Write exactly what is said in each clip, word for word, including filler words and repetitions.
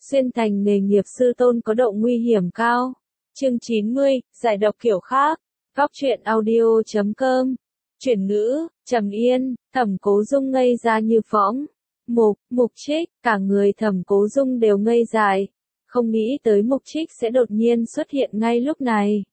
Xuyên thành nghề nghiệp sư tôn có độ nguy hiểm cao. Chương chín mươi, giải độc kiểu khác. Góc truyện audio chấm com. Chuyển ngữ, Trầm Yên, Thẩm Cố Dung ngây ra như phỗng. Mục, Mục Trích, cả người Thẩm Cố Dung đều ngây dại. Không nghĩ tới Mục Trích sẽ đột nhiên xuất hiện ngay lúc này.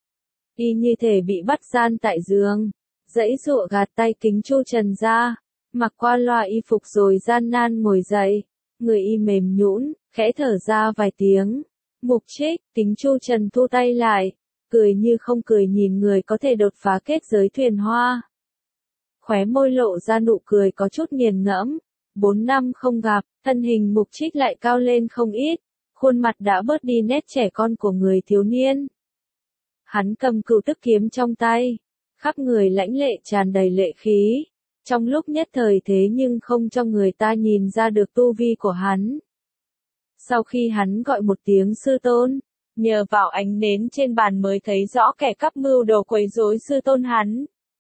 Y như thể bị bắt gian tại giường. Dãy dụa gạt tay Kính Chu Trần ra. Mặc qua loa y phục rồi gian nan ngồi dậy. Người y mềm nhũn, khẽ thở ra vài tiếng. Mục Trích, Kính Chu Trần thu tay lại. Cười như không cười nhìn người có thể đột phá kết giới thuyền hoa. Khóe môi lộ ra nụ cười có chút nghiền ngẫm. Bốn năm không gặp, thân hình Mục Trích lại cao lên không ít. Khuôn mặt đã bớt đi nét trẻ con của người thiếu niên. Hắn cầm cựu tức kiếm trong tay. Khắp người lãnh lệ tràn đầy lệ khí. Trong lúc nhất thời thế nhưng không cho người ta nhìn ra được tu vi của hắn. Sau khi hắn gọi một tiếng sư tôn, nhờ vào ánh nến trên bàn mới thấy rõ kẻ cắp mưu đồ quấy rối sư tôn hắn.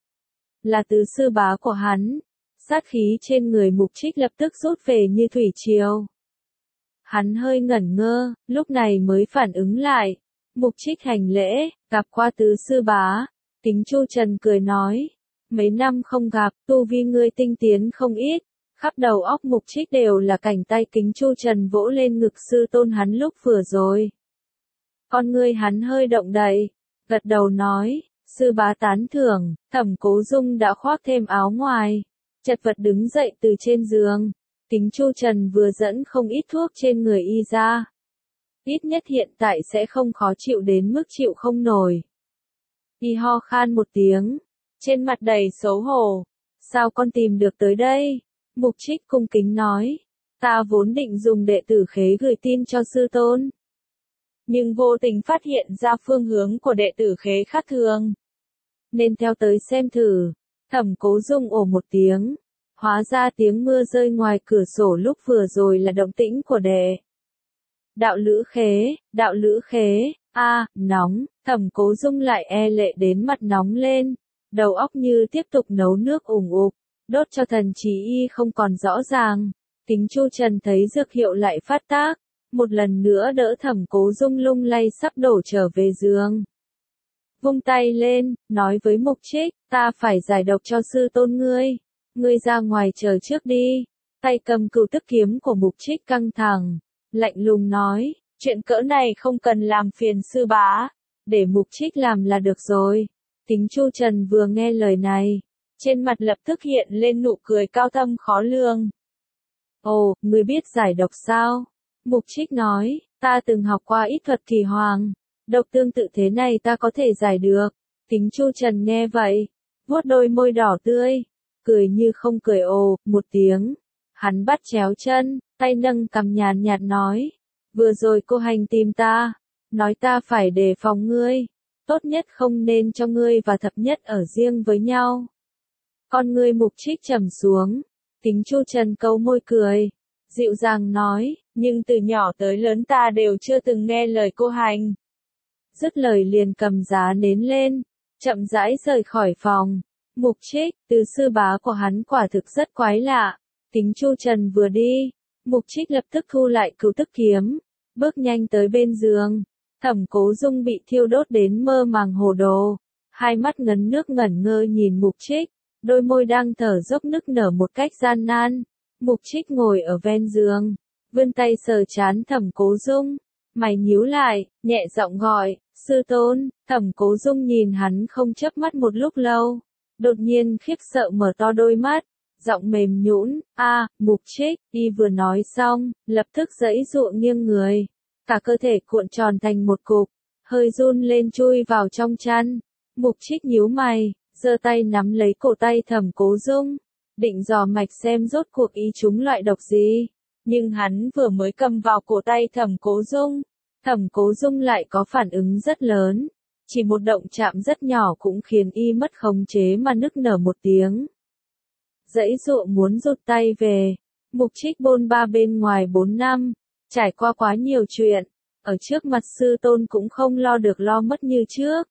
Là từ sư bá của hắn. Sát khí trên người Mục Trích lập tức rút về như thủy triều. Hắn hơi ngẩn ngơ, lúc này mới phản ứng lại. Mục Trích hành lễ, gặp qua tứ sư bá. Kính Chu Trần cười nói. Mấy năm không gặp, tu vi ngươi tinh tiến không ít. Khắp đầu óc Mục Trích đều là cảnh tay Kính Chu Trần vỗ lên ngực sư tôn hắn lúc vừa rồi. Con ngươi hắn hơi động đậy, gật đầu nói, sư bá tán thưởng. Thẩm Cố Dung đã khoác thêm áo ngoài, chật vật đứng dậy từ trên giường. Kính Chu Trần vừa dẫn không ít thuốc trên người y ra. Ít nhất hiện tại sẽ không khó chịu đến mức chịu không nổi. Y ho khan một tiếng, trên mặt đầy xấu hổ. Sao con tìm được tới đây? Mục Trích cung kính nói. Ta vốn định dùng đệ tử khế gửi tin cho sư tôn. Nhưng vô tình phát hiện ra phương hướng của đệ tử khế khác thường. Nên theo tới xem thử. Thẩm Cố Dung ồ một tiếng. Hóa ra tiếng mưa rơi ngoài cửa sổ lúc vừa rồi là động tĩnh của đệ. Đạo lữ khế, đạo lữ khế, a à, nóng, Thẩm Cố Dung lại e lệ đến mặt nóng lên. Đầu óc như tiếp tục nấu nước ủng ục, đốt cho thần trí y không còn rõ ràng. Kính Chu Trần thấy dược hiệu lại phát tác, một lần nữa đỡ Thẩm Cố Dung lung lay sắp đổ trở về giường. Vung tay lên, nói với Mục Trích, ta phải giải độc cho sư tôn ngươi. Ngươi ra ngoài chờ trước đi. Tay cầm cựu tức kiếm của Mục Trích căng thẳng, lạnh lùng nói, chuyện cỡ này không cần làm phiền sư bá, để Mục Trích làm là được rồi. Kính Chu Trần vừa nghe lời này, trên mặt lập tức hiện lên nụ cười cao thâm khó lường. Ồ, ngươi biết giải độc sao? Mục Trích nói, ta từng học qua ít thuật kỳ hoàng, độc tương tự thế này ta có thể giải được. Kính Chu Trần nghe vậy, vuốt đôi môi đỏ tươi, cười như không cười ồ, một tiếng. Hắn bắt chéo chân, tay nâng cằm nhàn nhạt nói, vừa rồi cô hành tìm ta, nói ta phải đề phòng ngươi. Tốt nhất không nên cho ngươi và thập nhất ở riêng với nhau. Con ngươi Mục Trích trầm xuống. Kính Chu Trần cau môi cười, dịu dàng nói, nhưng từ nhỏ tới lớn ta đều chưa từng nghe lời cô hành. Dứt lời liền cầm giá nến lên, chậm rãi rời khỏi phòng. Mục Trích, từ sư bá của hắn quả thực rất quái lạ. Kính Chu Trần vừa đi, Mục Trích lập tức thu lại cựu tức kiếm, bước nhanh tới bên giường. Thẩm Cố Dung bị thiêu đốt đến mơ màng hồ đồ, hai mắt ngấn nước ngẩn ngơ nhìn Mục Trích, đôi môi đang thở dốc nức nở một cách gian nan. Mục Trích ngồi ở ven giường, vươn tay sờ trán Thẩm Cố Dung, mày nhíu lại, nhẹ giọng gọi, sư tôn. Thẩm Cố Dung nhìn hắn không chớp mắt một lúc lâu, đột nhiên khiếp sợ mở to đôi mắt, giọng mềm nhũn, a, Mục Trích. Y vừa nói xong, lập tức giãy giụa nghiêng người. Cả cơ thể cuộn tròn thành một cục, hơi run lên chui vào trong chăn. Mục Trích nhíu mày, giơ tay nắm lấy cổ tay Thẩm Cố Dung, định dò mạch xem rốt cuộc y trúng loại độc gì. Nhưng hắn vừa mới cầm vào cổ tay Thẩm Cố Dung, Thẩm Cố Dung lại có phản ứng rất lớn. Chỉ một động chạm rất nhỏ cũng khiến y mất khống chế mà nức nở một tiếng. Giãy giụa muốn rụt tay về. Mục Trích bôn ba bên ngoài bốn năm. Trải qua quá nhiều chuyện, ở trước mặt sư tôn cũng không lo được lo mất như trước.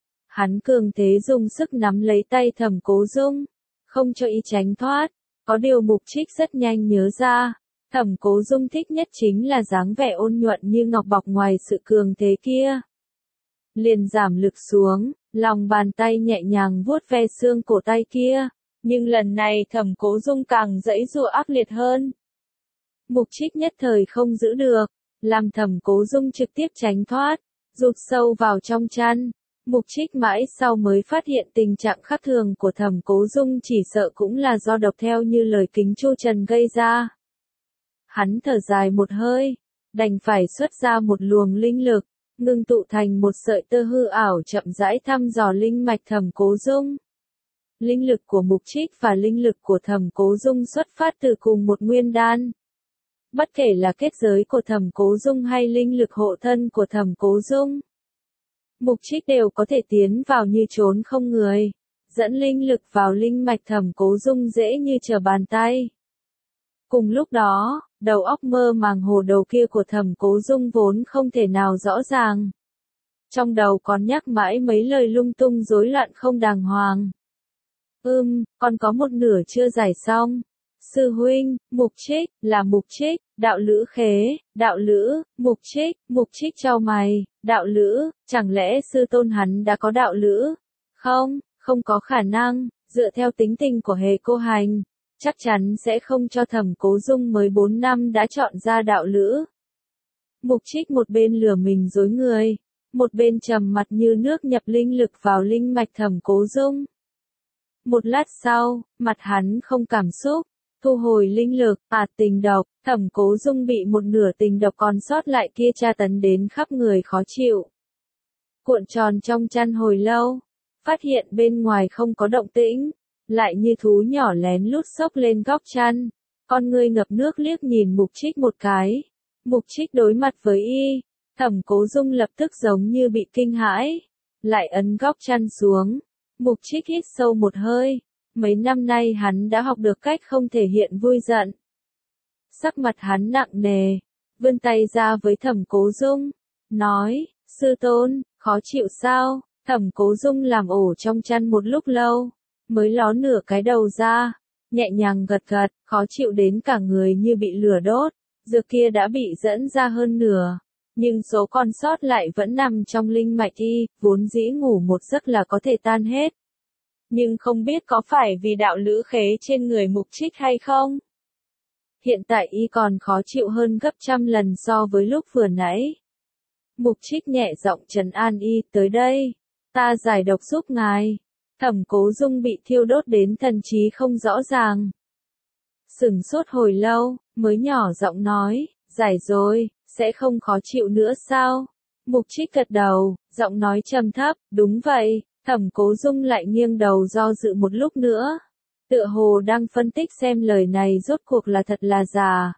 Hắn cường thế dùng sức nắm lấy tay Thẩm Cố Dung, không cho y tránh thoát. Có điều Mục Trích rất nhanh nhớ ra, Thẩm Cố Dung thích nhất chính là dáng vẻ ôn nhuận như ngọc bọc ngoài sự cường thế kia. Liền giảm lực xuống, lòng bàn tay nhẹ nhàng vuốt ve xương cổ tay kia, nhưng lần này Thẩm Cố Dung càng giãy giụa ác liệt hơn. Mục Trích nhất thời không giữ được, làm Thẩm Cố Dung trực tiếp tránh thoát, rụt sâu vào trong chăn. Mục Trích mãi sau mới phát hiện tình trạng khác thường của Thẩm Cố Dung chỉ sợ cũng là do độc theo như lời Kính Chu Trần gây ra. Hắn thở dài một hơi, đành phải xuất ra một luồng linh lực, ngưng tụ thành một sợi tơ hư ảo chậm rãi thăm dò linh mạch Thẩm Cố Dung. Linh lực của Mục Trích và linh lực của Thẩm Cố Dung xuất phát từ cùng một nguyên đan. Bất kể là kết giới của Thẩm Cố Dung hay linh lực hộ thân của Thẩm Cố Dung, Mục Trích đều có thể tiến vào như trốn không người, dẫn linh lực vào linh mạch Thẩm Cố Dung dễ như trở bàn tay. Cùng lúc đó, đầu óc mơ màng hồ đồ kia của Thẩm Cố Dung vốn không thể nào rõ ràng. Trong đầu còn nhắc mãi mấy lời lung tung rối loạn không đàng hoàng. Ừm, còn có một nửa chưa giải xong. Sư huynh, Mục Trích, là Mục Trích, đạo lữ khế, đạo lữ, Mục Trích, Mục Trích chau mày, đạo lữ, chẳng lẽ sư tôn hắn đã có đạo lữ? Không, không có khả năng, dựa theo tính tình của Hề Cô Hành, chắc chắn sẽ không cho Thẩm Cố Dung mới bốn năm đã chọn ra đạo lữ. Mục Trích một bên lừa mình dối người, một bên trầm mặt như nước nhập linh lực vào linh mạch Thẩm Cố Dung. Một lát sau, mặt hắn không cảm xúc, thu hồi linh lực, à tình độc, Thẩm Cố Dung bị một nửa tình độc còn sót lại kia tra tấn đến khắp người khó chịu. Cuộn tròn trong chăn hồi lâu, phát hiện bên ngoài không có động tĩnh, lại như thú nhỏ lén lút xốc lên góc chăn, con ngươi ngập nước liếc nhìn Mục Trích một cái. Mục Trích đối mặt với y, Thẩm Cố Dung lập tức giống như bị kinh hãi, lại ấn góc chăn xuống. Mục Trích hít sâu một hơi, mấy năm nay hắn đã học được cách không thể hiện vui giận. Sắc mặt hắn nặng nề, vươn tay ra với Thẩm Cố Dung, nói, sư tôn, khó chịu sao? Thẩm Cố Dung làm ổ trong chăn một lúc lâu, mới ló nửa cái đầu ra, nhẹ nhàng gật gật, khó chịu đến cả người như bị lửa đốt, dược kia đã bị dẫn ra hơn nửa. Nhưng số còn sót lại vẫn nằm trong linh mạch y, vốn dĩ ngủ một giấc là có thể tan hết. Nhưng không biết có phải vì đạo lữ khế trên người Mục Trích hay không? Hiện tại y còn khó chịu hơn gấp trăm lần so với lúc vừa nãy. Mục Trích nhẹ giọng trấn an y, tới đây, ta giải độc giúp ngài. Thẩm Cố Dung bị thiêu đốt đến thần trí không rõ ràng. Sửng sốt hồi lâu, mới nhỏ giọng nói, giải rồi, sẽ không khó chịu nữa sao? Mục Trích gật đầu, giọng nói trầm thấp, đúng vậy. Thẩm Cố Dung lại nghiêng đầu do dự một lúc nữa, tựa hồ đang phân tích xem lời này rốt cuộc là thật là giả.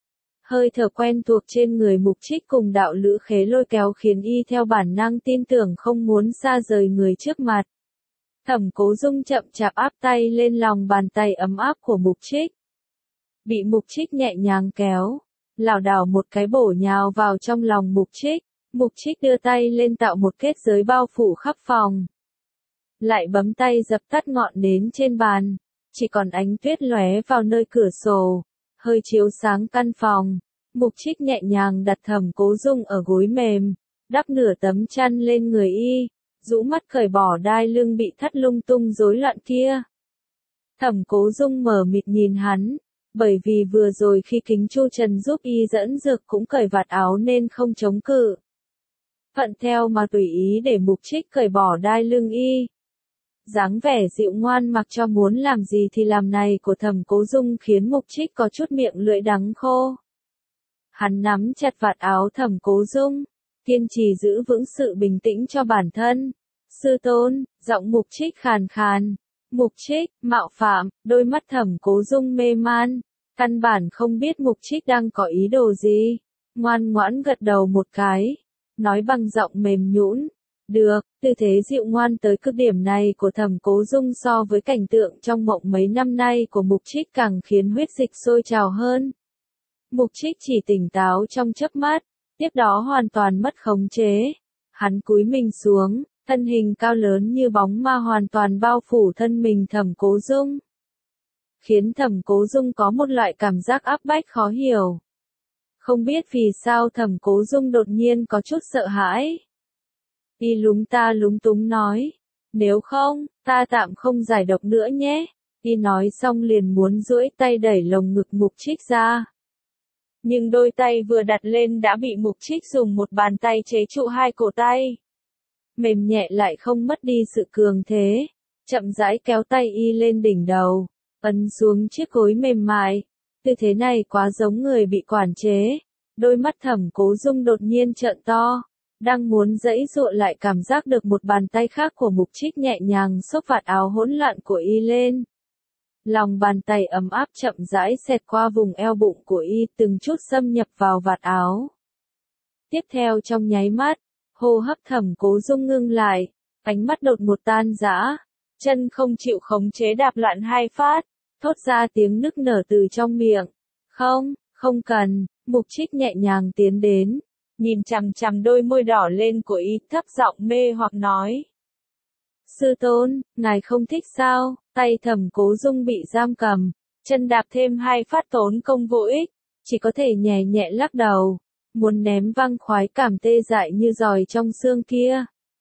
Hơi thở quen thuộc trên người Mục Trích cùng đạo lữ khế lôi kéo khiến y theo bản năng tin tưởng không muốn xa rời người trước mặt. Thẩm Cố Dung chậm chạp áp tay lên lòng bàn tay ấm áp của Mục Trích. Bị Mục Trích nhẹ nhàng kéo, lảo đảo một cái bổ nhào vào trong lòng Mục Trích. Mục Trích đưa tay lên tạo một kết giới bao phủ khắp phòng. Lại bấm tay dập tắt ngọn nến trên bàn, chỉ còn ánh tuyết lóe vào nơi cửa sổ, hơi chiếu sáng căn phòng. Mục Trích nhẹ nhàng đặt Thẩm Cố Dung ở gối mềm, đắp nửa tấm chăn lên người y, rũ mắt cởi bỏ đai lưng bị thắt lung tung rối loạn kia. Thẩm Cố Dung mở mịt nhìn hắn, bởi vì vừa rồi khi Kính Chu Trần giúp y dẫn dược cũng cởi vạt áo nên không chống cự. Thuận theo mà tùy ý để Mục Trích cởi bỏ đai lưng y. Dáng vẻ dịu ngoan mặc cho muốn làm gì thì làm này của Thẩm Cố Dung khiến Mục Trích có chút miệng lưỡi đắng khô. Hắn nắm chặt vạt áo Thẩm Cố Dung, kiên trì giữ vững sự bình tĩnh cho bản thân. Sư tôn, giọng Mục Trích khàn khàn. Mục Trích, mạo phạm, đôi mắt Thẩm Cố Dung mê man, căn bản không biết Mục Trích đang có ý đồ gì. Ngoan ngoãn gật đầu một cái, nói bằng giọng mềm nhũn. Được, tư thế dịu ngoan tới cực điểm này của Thẩm Cố Dung so với cảnh tượng trong mộng mấy năm nay của Mục Trích càng khiến huyết dịch sôi trào hơn. Mục Trích chỉ tỉnh táo trong chớp mắt, tiếp đó hoàn toàn mất khống chế. Hắn cúi mình xuống, thân hình cao lớn như bóng ma hoàn toàn bao phủ thân mình Thẩm Cố Dung. khiến Thẩm Cố Dung có một loại cảm giác áp bách khó hiểu. Không biết vì sao Thẩm Cố Dung đột nhiên có chút sợ hãi. Y lúng ta lúng túng nói, nếu không, ta tạm không giải độc nữa nhé. Y nói xong liền muốn duỗi tay đẩy lồng ngực Mục Trích ra. Nhưng đôi tay vừa đặt lên đã bị Mục Trích dùng một bàn tay chế trụ hai cổ tay. Mềm nhẹ lại không mất đi sự cường thế, chậm rãi kéo tay Y lên đỉnh đầu, ấn xuống chiếc gối mềm mại. Tư thế này quá giống người bị quản chế. Đôi mắt Thẩm Cố Dung đột nhiên trợn to, đang muốn giãy giụa lại cảm giác được một bàn tay khác của Mục Trích nhẹ nhàng xốc vạt áo hỗn loạn của Y lên. Lòng bàn tay ấm áp chậm rãi xẹt qua vùng eo bụng của Y, từng chút xâm nhập vào vạt áo. Tiếp theo trong nháy mắt, hô hấp Thẩm Cố Dung ngưng lại, ánh mắt đột ngột tan rã, chân không chịu khống chế đạp loạn hai phát, thốt ra tiếng nức nở từ trong miệng. Không, không cần. Mục Trích nhẹ nhàng tiến đến, nhìn chằm chằm đôi môi đỏ lên của Y, thấp giọng mê hoặc nói. Sư tôn, ngài không thích sao? Tay Thẩm Cố Dung bị giam cầm, chân đạp thêm hai phát tốn công vô ích, chỉ có thể nhẹ nhẹ lắc đầu, muốn ném văng khoái cảm tê dại như giòi trong xương kia.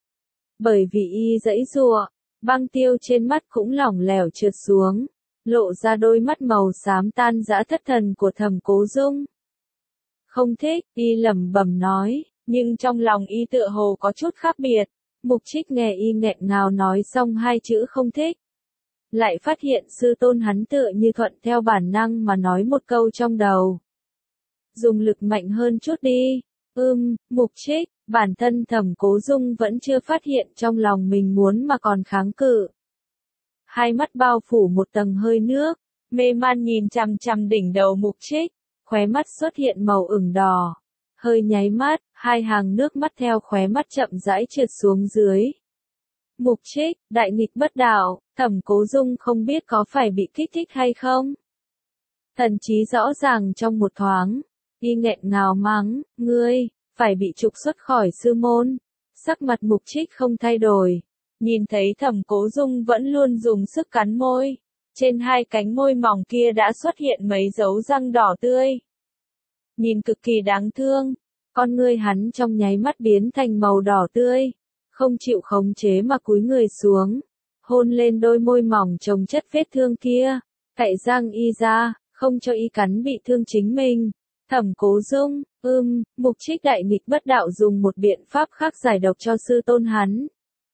Bởi vì Y giãy giụa, băng tiêu trên mắt cũng lỏng lẻo trượt xuống, lộ ra đôi mắt màu xám tan rã thất thần của Thẩm Cố Dung. Không thích, Y lẩm bẩm nói, nhưng trong lòng Y tựa hồ có chút khác biệt. Mục Trích nghe Y nghẹn ngào nói xong hai chữ không thích, lại phát hiện sư tôn hắn tựa như thuận theo bản năng mà nói một câu trong đầu. Dùng lực mạnh hơn chút đi. Ưm, Mục Trích, bản thân Thẩm Cố Dung vẫn chưa phát hiện trong lòng mình muốn mà còn kháng cự. Hai mắt bao phủ một tầng hơi nước, mê man nhìn chằm chằm đỉnh đầu Mục Trích, khóe mắt xuất hiện màu ửng đỏ. Hơi nháy mắt, hai hàng nước mắt theo khóe mắt chậm rãi trượt xuống dưới. Mục Trích, đại nghịch bất đạo, Thẩm Cố Dung không biết có phải bị kích thích hay không. Thần trí rõ ràng trong một thoáng, Y nghẹn ngào mắng, ngươi, phải bị trục xuất khỏi sư môn. Sắc mặt Mục Trích không thay đổi, nhìn thấy Thẩm Cố Dung vẫn luôn dùng sức cắn môi. Trên hai cánh môi mỏng kia đã xuất hiện mấy dấu răng đỏ tươi. Nhìn cực kỳ đáng thương, con ngươi hắn trong nháy mắt biến thành màu đỏ tươi, không chịu khống chế mà cúi người xuống, hôn lên đôi môi mỏng chồng chất vết thương kia, cạy răng Y ra, không cho Y cắn bị thương chính mình. Thẩm Cố Dung, ưm, Mục Trích đại nghịch bất đạo dùng một biện pháp khác giải độc cho sư tôn hắn.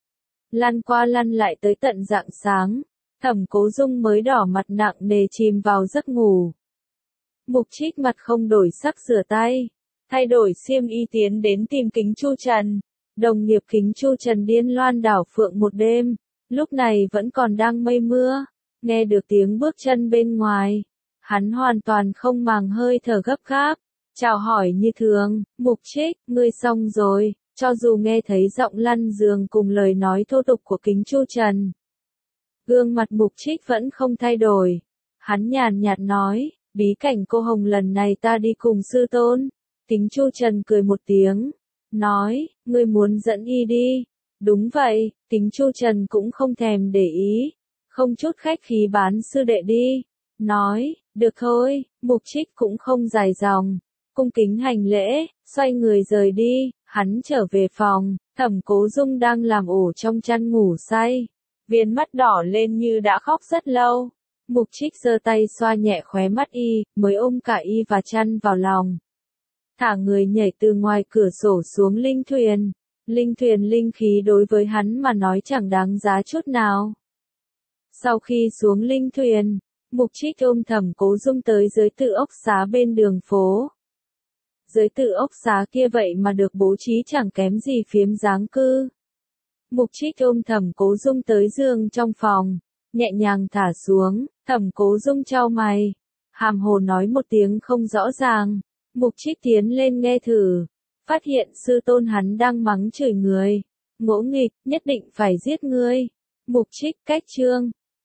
Lăn qua lăn lại tới tận rạng sáng, Thẩm Cố Dung mới đỏ mặt nặng nề chìm vào giấc ngủ. Mục Trích mặt không đổi sắc rửa tay, thay đổi xiêm y tiến đến tìm Kính Chu Trần. Đồng nghiệp Kính Chu Trần điên loan đảo phượng một đêm, lúc này vẫn còn đang mây mưa, nghe được tiếng bước chân bên ngoài. Hắn hoàn toàn không màng hơi thở gấp gáp, chào hỏi như thường, Mục Trích, ngươi xong rồi, cho dù nghe thấy giọng lăn giường cùng lời nói thô tục của Kính Chu Trần. Gương mặt Mục Trích vẫn không thay đổi, hắn nhàn nhạt nói, bí cảnh cô hồng lần này ta đi cùng sư tôn. Kính Chu Trần cười một tiếng, nói, ngươi muốn dẫn Y đi. Đúng vậy, Kính Chu Trần cũng không thèm để ý, không chút khách khí bán sư đệ đi. Nói, được thôi, Mục Trích cũng không dài dòng, cung kính hành lễ, xoay người rời đi. Hắn trở về phòng, Thẩm Cố Dung đang làm ổ trong chăn ngủ say, viên mắt đỏ lên như đã khóc rất lâu. Mục Trích giơ tay xoa nhẹ khóe mắt Y, mới ôm cả Y và chăn vào lòng. Thả người nhảy từ ngoài cửa sổ xuống linh thuyền. Linh thuyền linh khí đối với hắn mà nói chẳng đáng giá chút nào. Sau khi xuống linh thuyền, Mục Trích ôm Thẩm Cố Dung tới dưới tự ốc xá bên đường phố. Dưới tự ốc xá kia vậy mà được bố trí chẳng kém gì phiếm giáng cư. Mục Trích ôm Thẩm Cố Dung tới giường trong phòng, nhẹ nhàng thả xuống. Thẩm Cố Dung chau mày, hàm hồ nói một tiếng không rõ ràng. Mục Trích tiến lên nghe thử, phát hiện sư tôn hắn đang mắng chửi người. Ngỗ nghịch, nhất định phải giết ngươi. Mục Trích, cách chương.